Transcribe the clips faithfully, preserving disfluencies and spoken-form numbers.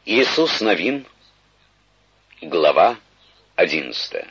Иисус Новин, глава одиннадцатая.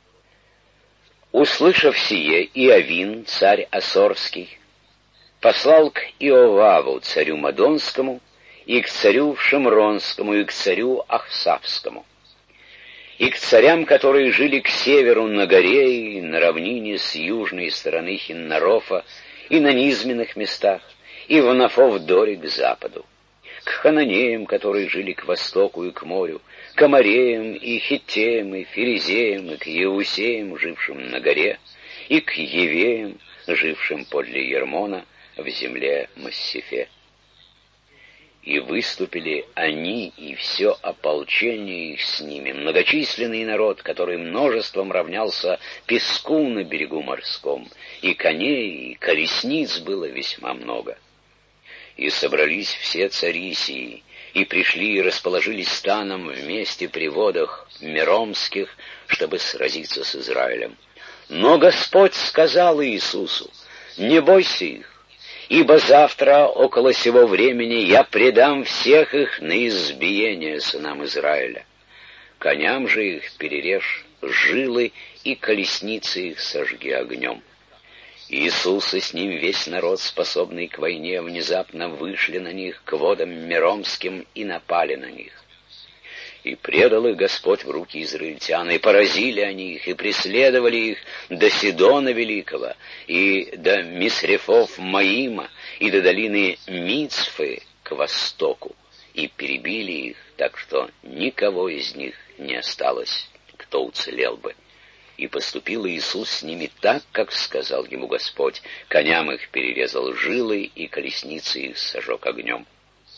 Услышав сие, Иовин, царь Ассорский, послал к Иоваву, царю Мадонскому, и к царю Шимронскому, и к царю Ахсавскому, и к царям, которые жили к северу на горе и на равнине с южной стороны Хиннарофа, и на низменных местах, и в Нафов-Доре к западу, к хананеям, которые жили к востоку и к морю, к амореям и хиттеям и ферезеям, и к еусеям, жившим на горе, и к евеям, жившим подле Ермона в земле Массифе. И выступили они и все ополчение их с ними, многочисленный народ, который множеством равнялся песку на берегу морском, и коней, и колесниц было весьма много. И собрались все цари сии, и пришли и расположились станом вместе при водах Меромских, чтобы сразиться с Израилем. Но Господь сказал Иисусу: «Не бойся их, ибо завтра около сего времени я предам всех их на избиение сынам Израиля. Коням же их перережь жилы, и колесницы их сожги огнем». Иисус и с ним весь народ, способный к войне, внезапно вышли на них к водам Меромским и напали на них. И предал их Господь в руки израильтян, и поразили они их, и преследовали их до Сидона Великого, и до Мисрефов Маима, и до долины Мицфы к востоку, и перебили их, так что никого из них не осталось, кто уцелел бы. И поступил Иисус с ними так, как сказал ему Господь. Коням их перерезал жилы, и колесницы их сожег огнем.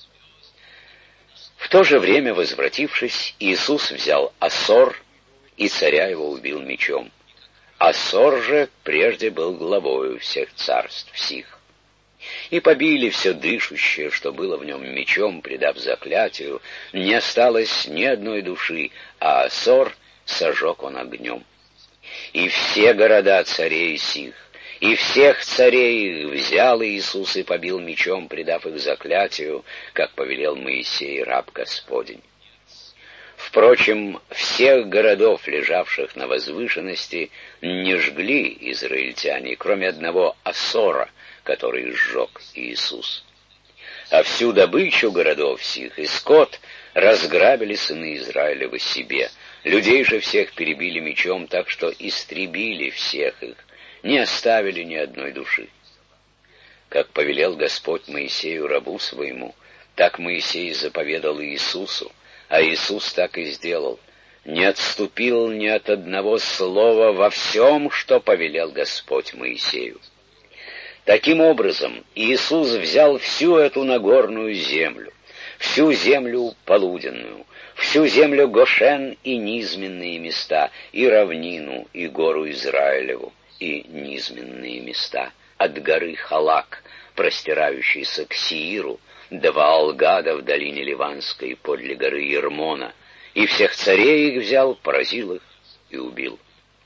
В то же время, возвратившись, Иисус взял Ассор, и царя его убил мечом. Ассор же прежде был главою всех царств сих. И побили все дышащее, что было в нем, мечом, предав заклятию. Не осталось ни одной души, а Ассор сожег он огнем. И все города царей сих, и всех царей их взял Иисус и побил мечом, предав их заклятию, как повелел Моисей, раб Господень. Впрочем, всех городов, лежавших на возвышенности, не жгли израильтяне, кроме одного Ассора, который сжег Иисус. А всю добычу городов сих и скот разграбили сыны Израилевы себе. Людей же всех перебили мечом, так что истребили всех их, не оставили ни одной души. Как повелел Господь Моисею, рабу своему, так Моисей заповедал Иисусу, а Иисус так и сделал. Не отступил ни от одного слова во всем, что повелел Господь Моисею. Таким образом, Иисус взял всю эту Нагорную землю, всю землю полуденную, всю землю Гошен и низменные места, и равнину, и гору Израилеву, и низменные места, от горы Халак, простирающейся к Сииру, до Ваалгада в долине Ливанской, подле горы Ермона, и всех царей их взял, поразил их и убил.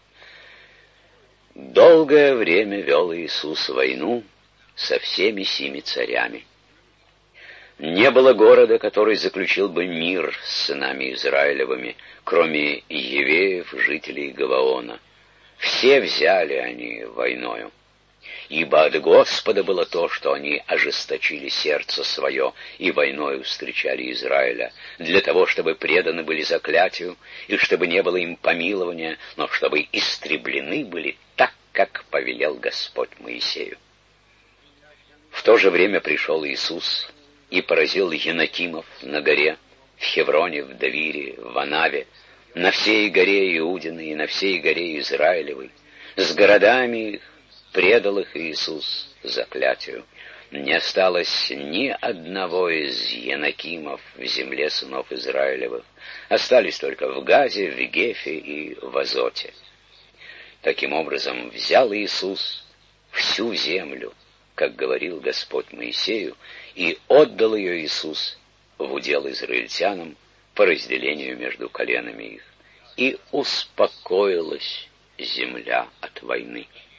Долгое время вел Иисус войну со всеми сими царями. Не было города, который заключил бы мир с сынами Израилевыми, кроме евеев, жителей Гаваона. Все взяли они войною. Ибо от Господа было то, что они ожесточили сердце свое и войною встречали Израиля, для того, чтобы преданы были заклятию, и чтобы не было им помилования, но чтобы истреблены были так, как повелел Господь Моисею. В то же время пришел Иисус и поразил Енакимов на горе, в Хевроне, в Давире, в Анаве, на всей горе Иудиной и на всей горе Израилевой, с городами их, предал их Иисус заклятию. Не осталось ни одного из Енакимов в земле сынов Израилевых, остались только в Газе, в Гефе и в Азоте. Таким образом, взял Иисус всю землю, как говорил Господь Моисею, и отдал ее Иисус в удел израильтянам по разделению между коленами их. И успокоилась земля от войны.